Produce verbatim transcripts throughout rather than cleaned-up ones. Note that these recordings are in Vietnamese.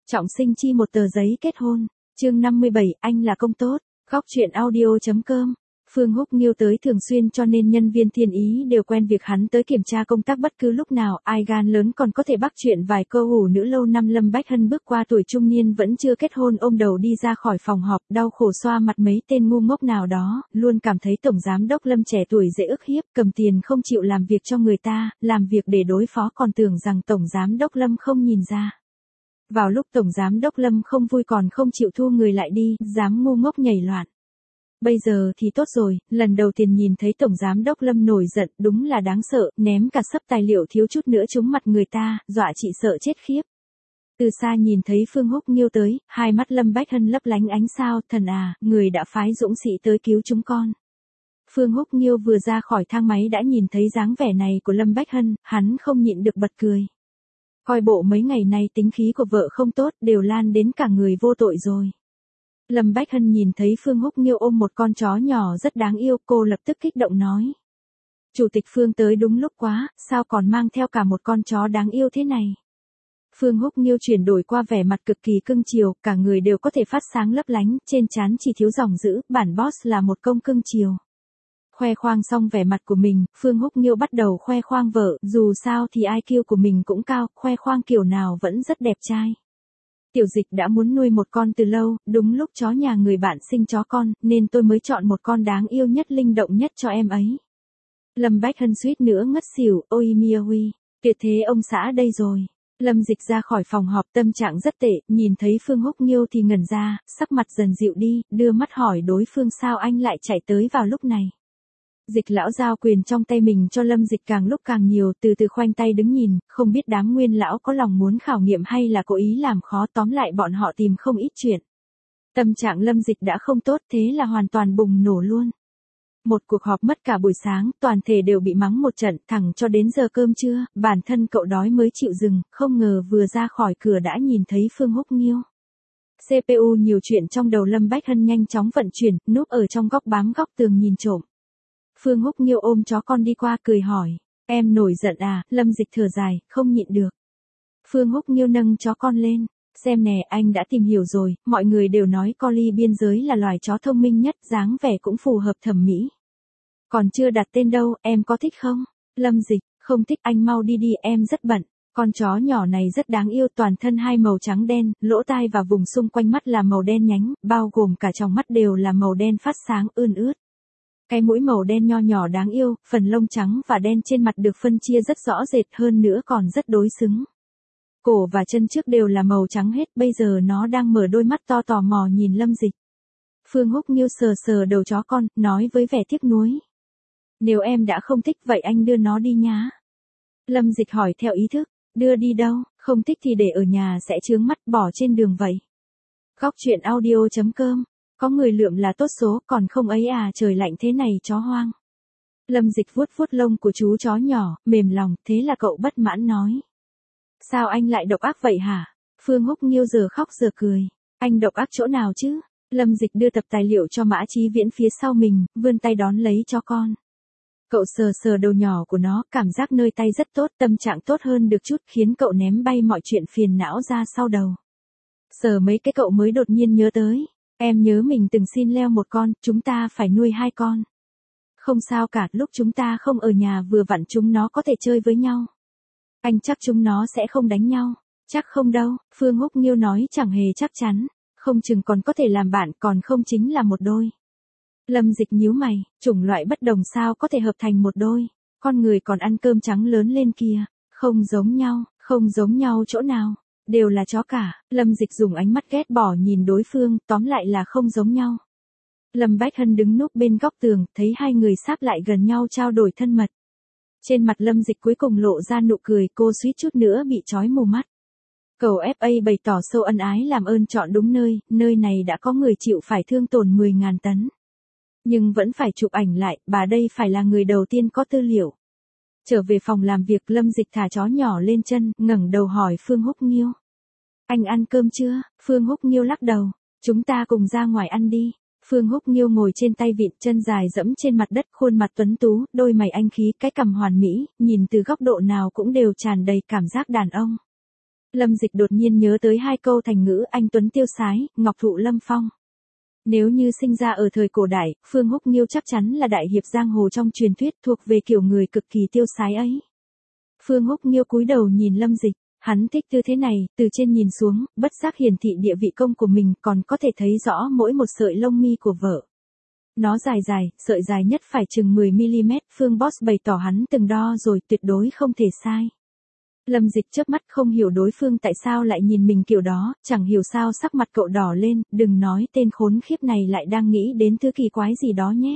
Trọng sinh chi một tờ giấy kết hôn, chương năm mươi bảy, anh là công tốt, góc truyện audio.com. Phương Húc Nghiêu tới thường xuyên cho nên nhân viên thiên ý đều quen việc hắn tới kiểm tra công tác bất cứ lúc nào, ai gan lớn còn có thể bắt chuyện vài câu hủ nữ lâu năm. Lâm Bách Hân bước qua tuổi trung niên vẫn chưa kết hôn ôm đầu đi ra khỏi phòng họp, đau khổ xoa mặt mấy tên ngu ngốc nào đó, luôn cảm thấy tổng giám đốc Lâm trẻ tuổi dễ ức hiếp, cầm tiền không chịu làm việc cho người ta, làm việc để đối phó còn tưởng rằng tổng giám đốc Lâm không nhìn ra. Vào lúc tổng giám đốc Lâm không vui còn không chịu thu người lại đi, dám ngu ngốc nhảy loạn. Bây giờ thì tốt rồi, lần đầu tiên nhìn thấy tổng giám đốc Lâm nổi giận, đúng là đáng sợ, ném cả sấp tài liệu thiếu chút nữa trúng mặt người ta, dọa chị sợ chết khiếp. Từ xa nhìn thấy Phương Húc Nghiêu tới, hai mắt Lâm Bách Hân lấp lánh ánh sao, thần à, người đã phái dũng sĩ tới cứu chúng con. Phương Húc Nghiêu vừa ra khỏi thang máy đã nhìn thấy dáng vẻ này của Lâm Bách Hân, hắn không nhịn được bật cười. Coi bộ mấy ngày nay tính khí của vợ không tốt, đều lan đến cả người vô tội rồi. Lâm Bách Hân nhìn thấy Phương Húc Nghiêu ôm một con chó nhỏ rất đáng yêu, cô lập tức kích động nói. Chủ tịch Phương tới đúng lúc quá, sao còn mang theo cả một con chó đáng yêu thế này? Phương Húc Nghiêu chuyển đổi qua vẻ mặt cực kỳ cưng chiều, cả người đều có thể phát sáng lấp lánh, trên trán chỉ thiếu dòng dữ, bản boss là một công cưng chiều. Khoe khoang xong vẻ mặt của mình, Phương Húc Nghiêu bắt đầu khoe khoang vợ, dù sao thì i kiu của mình cũng cao, khoe khoang kiểu nào vẫn rất đẹp trai. Tiểu Dịch đã muốn nuôi một con từ lâu, đúng lúc chó nhà người bạn sinh chó con, nên tôi mới chọn một con đáng yêu nhất linh động nhất cho em ấy. Lâm Bách Hân suýt nữa ngất xỉu, ôi Miahui, tuyệt thế ông xã đây rồi. Lâm Dịch ra khỏi phòng họp tâm trạng rất tệ, nhìn thấy Phương Húc Nghiêu thì ngẩn ra, sắc mặt dần dịu đi, đưa mắt hỏi đối phương sao anh lại chạy tới vào lúc này. Dịch lão giao quyền trong tay mình cho Lâm Dịch càng lúc càng nhiều, từ từ khoanh tay đứng nhìn, không biết đám nguyên lão có lòng muốn khảo nghiệm hay là cố ý làm khó, tóm lại bọn họ tìm không ít chuyện. Tâm trạng Lâm Dịch đã không tốt, thế là hoàn toàn bùng nổ luôn. Một cuộc họp mất cả buổi sáng, toàn thể đều bị mắng một trận, thẳng cho đến giờ cơm trưa, bản thân cậu đói mới chịu dừng, không ngờ vừa ra khỏi cửa đã nhìn thấy Phương Húc Nghiêu. xê pê u nhiều chuyện trong đầu Lâm Bách Hân nhanh chóng vận chuyển, núp ở trong góc bám góc tường nhìn trộm. Phương Húc Nghiêu ôm chó con đi qua cười hỏi, em nổi giận à? Lâm Dịch thở dài, không nhịn được. Phương Húc Nghiêu nâng chó con lên, xem nè anh đã tìm hiểu rồi, mọi người đều nói Collie biên giới là loài chó thông minh nhất, dáng vẻ cũng phù hợp thẩm mỹ. Còn chưa đặt tên đâu, em có thích không? Lâm Dịch, không thích anh mau đi đi, em rất bận. Con chó nhỏ này rất đáng yêu, toàn thân hai màu trắng đen, lỗ tai và vùng xung quanh mắt là màu đen nhánh, bao gồm cả tròng mắt đều là màu đen phát sáng ươn ướt. Cái mũi màu đen nho nhỏ đáng yêu, phần lông trắng và đen trên mặt được phân chia rất rõ rệt, hơn nữa còn rất đối xứng. Cổ và chân trước đều là màu trắng hết, bây giờ nó đang mở đôi mắt to tò mò nhìn Lâm Dịch. Phương Húc Nghiêu sờ sờ đầu chó con, nói với vẻ tiếc nuối. Nếu em đã không thích vậy anh đưa nó đi nhá. Lâm Dịch hỏi theo ý thức, đưa đi đâu, không thích thì để ở nhà sẽ chướng mắt, bỏ trên đường vậy. Góc truyện audio.com. Có người lượm là tốt số, còn không ấy à, trời lạnh thế này chó hoang. Lâm Dịch vuốt vuốt lông của chú chó nhỏ, mềm lòng, thế là cậu bất mãn nói. Sao anh lại độc ác vậy hả? Phương Húc Nghiêu giờ khóc giờ cười. Anh độc ác chỗ nào chứ? Lâm Dịch đưa tập tài liệu cho Mã Chí Viễn phía sau mình, vươn tay đón lấy cho con. Cậu sờ sờ đầu nhỏ của nó, cảm giác nơi tay rất tốt, tâm trạng tốt hơn được chút, khiến cậu ném bay mọi chuyện phiền não ra sau đầu. Sờ mấy cái cậu mới đột nhiên nhớ tới. Em nhớ mình từng xin leo một con, chúng ta phải nuôi hai con. Không sao cả, lúc chúng ta không ở nhà vừa vặn chúng nó có thể chơi với nhau. Anh chắc chúng nó sẽ không đánh nhau. Chắc không đâu, Phương Húc Nghiêu nói chẳng hề chắc chắn. Không chừng còn có thể làm bạn, còn không chính là một đôi. Lâm Dịch nhíu mày, chủng loại bất đồng sao có thể hợp thành một đôi. Con người còn ăn cơm trắng lớn lên kìa. Không giống nhau, không giống nhau chỗ nào. Đều là chó cả, Lâm Dịch dùng ánh mắt ghét bỏ nhìn đối phương, tóm lại là không giống nhau. Lâm Bách Hân đứng núp bên góc tường, thấy hai người sáp lại gần nhau trao đổi thân mật. Trên mặt Lâm Dịch cuối cùng lộ ra nụ cười, cô suýt chút nữa bị chói mù mắt. Cầu ép a bày tỏ sâu ân ái làm ơn chọn đúng nơi, nơi này đã có người chịu phải thương tổn mười ngàn tấn. Nhưng vẫn phải chụp ảnh lại, bà đây phải là người đầu tiên có tư liệu. Trở về phòng làm việc, Lâm Dịch thả chó nhỏ lên chân, ngẩng đầu hỏi Phương Húc Nghiêu. Anh ăn cơm chưa? Phương Húc Nghiêu lắc đầu. Chúng ta cùng ra ngoài ăn đi. Phương Húc Nghiêu ngồi trên tay vịn, chân dài dẫm trên mặt đất, khuôn mặt tuấn tú, đôi mày anh khí, cái cằm hoàn mỹ, nhìn từ góc độ nào cũng đều tràn đầy cảm giác đàn ông. Lâm Dịch đột nhiên nhớ tới hai câu thành ngữ anh tuấn tiêu sái, ngọc thụ lâm phong. Nếu như sinh ra ở thời cổ đại, Phương Húc Nghiêu chắc chắn là đại hiệp giang hồ trong truyền thuyết thuộc về kiểu người cực kỳ tiêu sái ấy. Phương Húc Nghiêu cúi đầu nhìn Lâm Dịch, hắn thích tư thế này, từ trên nhìn xuống, bất giác hiển thị địa vị công của mình, còn có thể thấy rõ mỗi một sợi lông mi của vợ. Nó dài dài, sợi dài nhất phải chừng mười mi-li-mét, Phương Boss bày tỏ hắn từng đo rồi, tuyệt đối không thể sai. Lâm Dịch chớp mắt không hiểu đối phương tại sao lại nhìn mình kiểu đó, chẳng hiểu sao sắc mặt cậu đỏ lên, đừng nói tên khốn khiếp này lại đang nghĩ đến thứ kỳ quái gì đó nhé.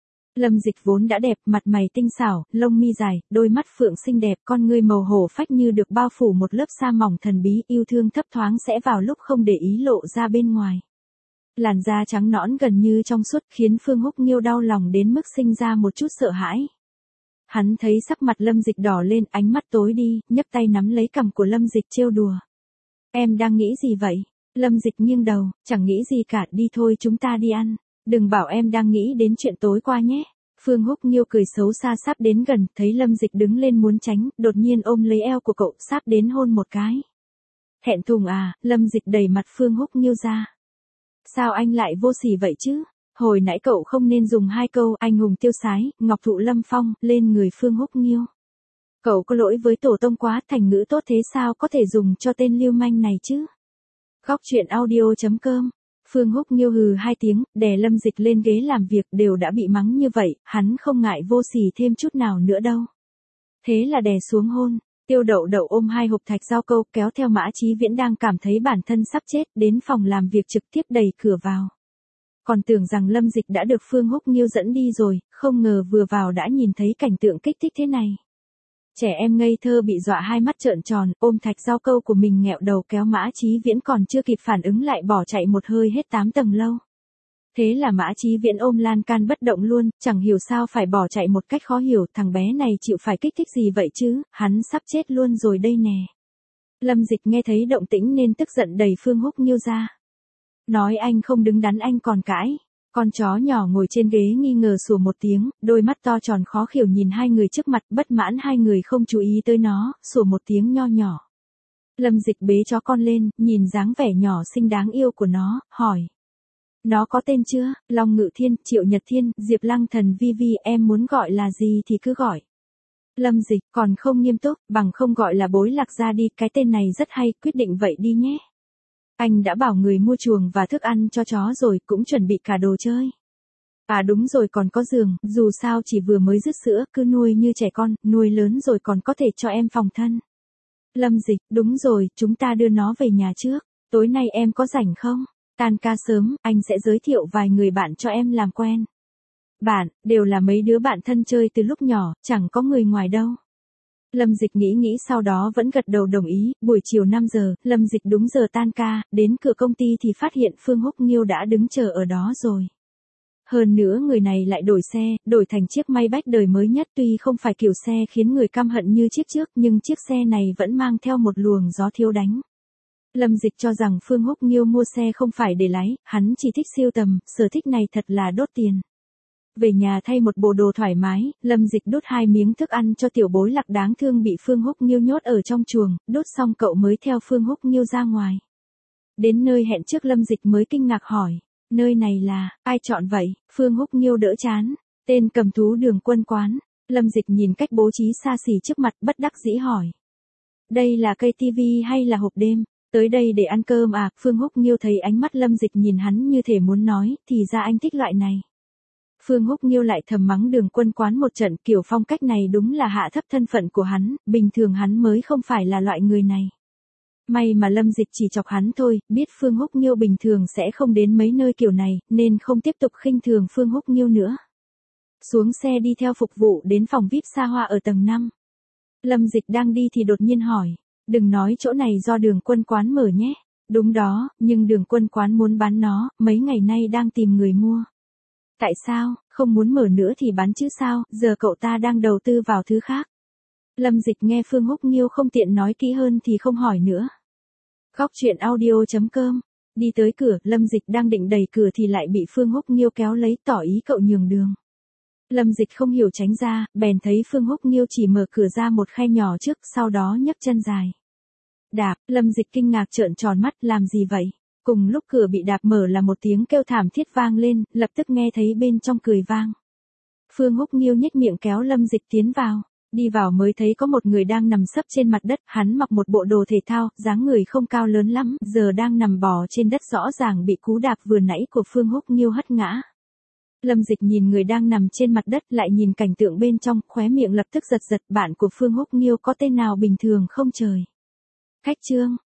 Lâm Dịch vốn đã đẹp, mặt mày tinh xảo, lông mi dài, đôi mắt phượng xinh đẹp, con ngươi màu hổ phách như được bao phủ một lớp sa mỏng thần bí, yêu thương thấp thoáng sẽ vào lúc không để ý lộ ra bên ngoài. Làn da trắng nõn gần như trong suốt khiến Phương Húc Nghiêu đau lòng đến mức sinh ra một chút sợ hãi. Hắn thấy sắc mặt Lâm Dịch đỏ lên, ánh mắt tối đi, nhấc tay nắm lấy cằm của Lâm Dịch trêu đùa. Em đang nghĩ gì vậy? Lâm Dịch nghiêng đầu, chẳng nghĩ gì cả, đi thôi chúng ta đi ăn. Đừng bảo em đang nghĩ đến chuyện tối qua nhé. Phương Húc Nghiêu cười xấu xa sắp đến gần, thấy Lâm Dịch đứng lên muốn tránh, đột nhiên ôm lấy eo của cậu, sắp đến hôn một cái. Thẹn thùng à? Lâm Dịch đẩy mặt Phương Húc Nghiêu ra. Sao anh lại vô sỉ vậy chứ? Hồi nãy cậu không nên dùng hai câu anh hùng tiêu sái, ngọc thụ lâm phong lên người Phương Húc Nghiêu. Cậu có lỗi với tổ tông quá, thành ngữ tốt thế sao có thể dùng cho tên lưu manh này chứ? Góc truyện audio chấm com. Phương Húc Nghiêu hừ hai tiếng, đè Lâm Dịch lên ghế làm việc, đều đã bị mắng như vậy, hắn không ngại vô sỉ thêm chút nào nữa đâu. Thế là đè xuống hôn. Tiêu Đậu Đậu ôm hai hộp thạch rau câu, kéo theo Mã Chí Viễn đang cảm thấy bản thân sắp chết, đến phòng làm việc trực tiếp đẩy cửa vào. Còn tưởng rằng Lâm Dịch đã được Phương Húc Nghiêu dẫn đi rồi, không ngờ vừa vào đã nhìn thấy cảnh tượng kích thích thế này. Trẻ em ngây thơ bị dọa hai mắt trợn tròn, ôm thạch rau câu của mình nghẹo đầu kéo Mã Chí Viễn còn chưa kịp phản ứng lại bỏ chạy một hơi hết tám tầng lâu. Thế là Mã Chí Viễn ôm lan can bất động luôn, chẳng hiểu sao phải bỏ chạy một cách khó hiểu, thằng bé này chịu phải kích thích gì vậy chứ, hắn sắp chết luôn rồi đây nè. Lâm Dịch nghe thấy động tĩnh nên tức giận đẩy Phương Húc Nghiêu ra. Nói anh không đứng đắn anh còn cãi. Con chó nhỏ ngồi trên ghế nghi ngờ sủa một tiếng, đôi mắt to tròn khó hiểu nhìn hai người trước mặt, bất mãn hai người không chú ý tới nó, sủa một tiếng nho nhỏ. Lâm Dịch bế chó con lên, nhìn dáng vẻ nhỏ xinh đáng yêu của nó, hỏi. Nó có tên chưa? Long Ngự Thiên, Triệu Nhật Thiên, Diệp Lăng Thần, Vi Vi, em muốn gọi là gì thì cứ gọi. Lâm Dịch, còn không nghiêm túc, bằng không gọi là Bối Lạc ra đi, cái tên này rất hay, quyết định vậy đi nhé. Anh đã bảo người mua chuồng và thức ăn cho chó rồi, cũng chuẩn bị cả đồ chơi. À đúng rồi, còn có giường, dù sao chỉ vừa mới dứt sữa, cứ nuôi như trẻ con, nuôi lớn rồi còn có thể cho em phòng thân. Lâm Dịch, đúng rồi, chúng ta đưa nó về nhà trước, tối nay em có rảnh không? Tan ca sớm, anh sẽ giới thiệu vài người bạn cho em làm quen. Bạn, đều là mấy đứa bạn thân chơi từ lúc nhỏ, chẳng có người ngoài đâu. Lâm Dịch nghĩ nghĩ sau đó vẫn gật đầu đồng ý, buổi chiều năm giờ, Lâm Dịch đúng giờ tan ca, đến cửa công ty thì phát hiện Phương Húc Nghiêu đã đứng chờ ở đó rồi. Hơn nữa người này lại đổi xe, đổi thành chiếc Maybach đời mới nhất, tuy không phải kiểu xe khiến người căm hận như chiếc trước nhưng chiếc xe này vẫn mang theo một luồng gió thiếu đánh. Lâm Dịch cho rằng Phương Húc Nghiêu mua xe không phải để lái, hắn chỉ thích siêu tầm, sở thích này thật là đốt tiền. Về nhà thay một bộ đồ thoải mái, Lâm Dịch đút hai miếng thức ăn cho tiểu Bối Lạc đáng thương bị Phương Húc Nghiêu nhốt ở trong chuồng, đút xong cậu mới theo Phương Húc Nghiêu ra ngoài. Đến nơi hẹn trước Lâm Dịch mới kinh ngạc hỏi, nơi này là, ai chọn vậy? Phương Húc Nghiêu đỡ chán, tên cầm thú Đường Quân quán. Lâm Dịch nhìn cách bố trí xa xỉ trước mặt bất đắc dĩ hỏi. Đây là cây tivi hay là hộp đêm? Tới đây để ăn cơm à? Phương Húc Nghiêu thấy ánh mắt Lâm Dịch nhìn hắn như thể muốn nói, thì ra anh thích loại này. Phương Húc Nghiêu lại thầm mắng Đường Quân quán một trận, kiểu phong cách này đúng là hạ thấp thân phận của hắn, bình thường hắn mới không phải là loại người này. May mà Lâm Dịch chỉ chọc hắn thôi, biết Phương Húc Nghiêu bình thường sẽ không đến mấy nơi kiểu này, nên không tiếp tục khinh thường Phương Húc Nghiêu nữa. Xuống xe đi theo phục vụ đến phòng vi ai pi xa hoa ở tầng năm. Lâm Dịch đang đi thì đột nhiên hỏi, đừng nói chỗ này do Đường Quân quán mở nhé. Đúng đó, nhưng Đường Quân quán muốn bán nó, mấy ngày nay đang tìm người mua. Tại sao, không muốn mở nữa thì bán chứ sao, giờ cậu ta đang đầu tư vào thứ khác. Lâm Dịch nghe Phương Húc Nghiêu không tiện nói kỹ hơn thì không hỏi nữa. Góc truyện audio chấm com. Đi tới cửa, Lâm Dịch đang định đẩy cửa thì lại bị Phương Húc Nghiêu kéo lấy, tỏ ý cậu nhường đường. Lâm Dịch không hiểu tránh ra, bèn thấy Phương Húc Nghiêu chỉ mở cửa ra một khe nhỏ trước, sau đó nhấc chân dài. Đạp, Lâm Dịch kinh ngạc trợn tròn mắt, làm gì vậy? Cùng lúc cửa bị đạp mở là một tiếng kêu thảm thiết vang lên, lập tức nghe thấy bên trong cười vang. Phương Húc Nghiêu nhếch miệng kéo Lâm Dịch tiến vào. Đi vào mới thấy có một người đang nằm sấp trên mặt đất, hắn mặc một bộ đồ thể thao, dáng người không cao lớn lắm, giờ đang nằm bò trên đất, rõ ràng bị cú đạp vừa nãy của Phương Húc Nghiêu hất ngã. Lâm Dịch nhìn người đang nằm trên mặt đất, lại nhìn cảnh tượng bên trong, khóe miệng lập tức giật giật, bạn của Phương Húc Nghiêu có tên nào bình thường không trời? Khách Trương,